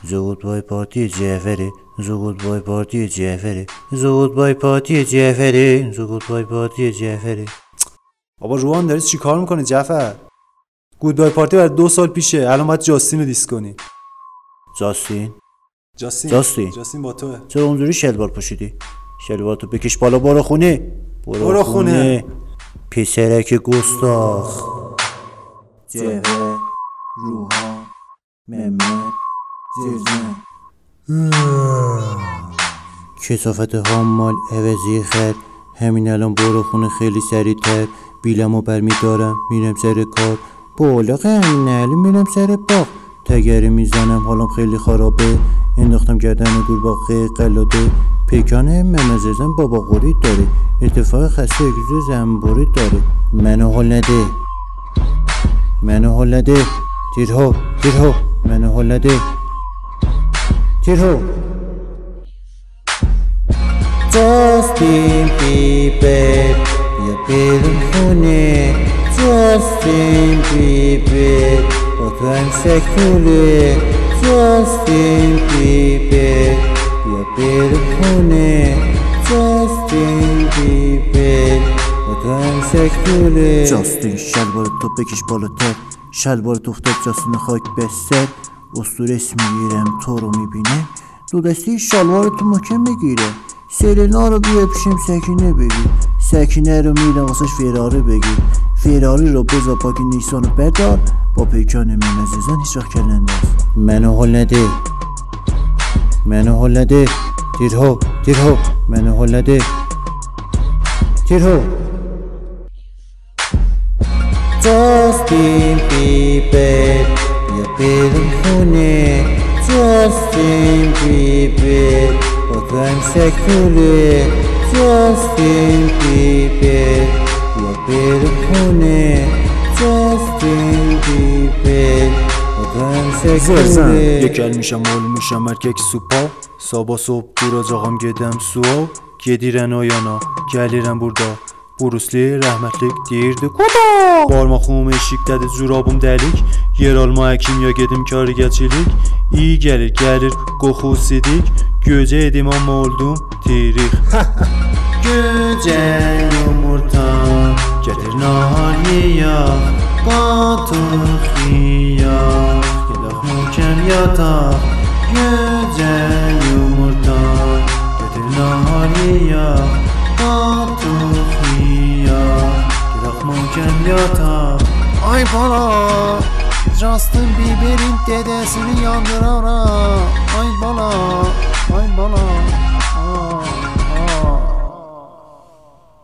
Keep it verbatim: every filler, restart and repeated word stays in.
Zugudbay parti Ceferi, Zugudbay parti Ceferi, Zugudbay parti Ceferi, Zugudbay parti Ceferi. بابا روحان داری چی کار میکنی جعفر؟ گودبای پارتی برای دو سال پیشه، الان باید جاستین رو دیس کنی. جاستین؟ جاستین جاستین جاستین با توه. چرا اونجوری شلوار پوشیدی؟ شلوارتو بکش بالا، برو خونه. برو, برو خونه. خونه پسرک گستاخ. جوه روحان ممت زرزن کثافت حمال عوضی خر. همین الان برو خونه خیلی سریعتر. بیلمو برمیدارم میرم سر کار. بالاخ همین الان میرم سر باغ. تگری میزنم حالم خیلی خرابه. انداختم گردن گورباغه قلاده. پیکان ممززم بابا قوری داره. اتفاق خسته اگزو زنبوری داره. منو حال نده، منو حال نده. تیرها تیرها منو حال نده. تیرها جاستین بیبر بیا بریم خونه. جاستین بیبر با تو هم سکتوله. جاستین بیبر بیا بریم خونه. جاستین بیبر با تو هم سکتوله. جاستین شلوار تو بکش بالاتر. شلوار تو افتاد جاستین خاک به سر. اسطورس میگیرم تو رو میبینه. دو دستی شلوار تو محکم میگیره. سرینا رو بیا پیشم سکینه بگیر. سکینه رو میدم واسش فراری بگیر. فراری رو بذار پاک نیسان رو بردار. با پیکان من عزیزان هیچ وقت کلنده است. منو حال نده، منو حال نده. تیرها تیرها منو حال نده. تیرها جاستین بیبر بیا بریم خونه. جاستین بیبر با تو هم سکتوله. جاستین بیبر بیا بریم خونه. جاستین بیبر با تو هم سکتوله. یکل میشم مول میشم erkek supa. Sabah soğuk duracağım gedəm suya. Gedirən o yana, gəlirəm burada. Brusli rəhmətlik deyirdi Kuba. Barmağım eşikdədir, zürabım dəlik. Yer alma həkim ya gedim karigəçilik. İyi gəlir, gəlir qoxu sidik. Gecə edim amma oldum tirik. Gecə yumurta gətir nahar yeyək. Qatıq yeyək, gedək möhkəm yataq. Gecə yumurta gətir nahar yeyək. Qatıq yeyək, gedək möhkəm yataq. Ay bala, Justin Bieber'in dedesini yandırarak. Ay bala.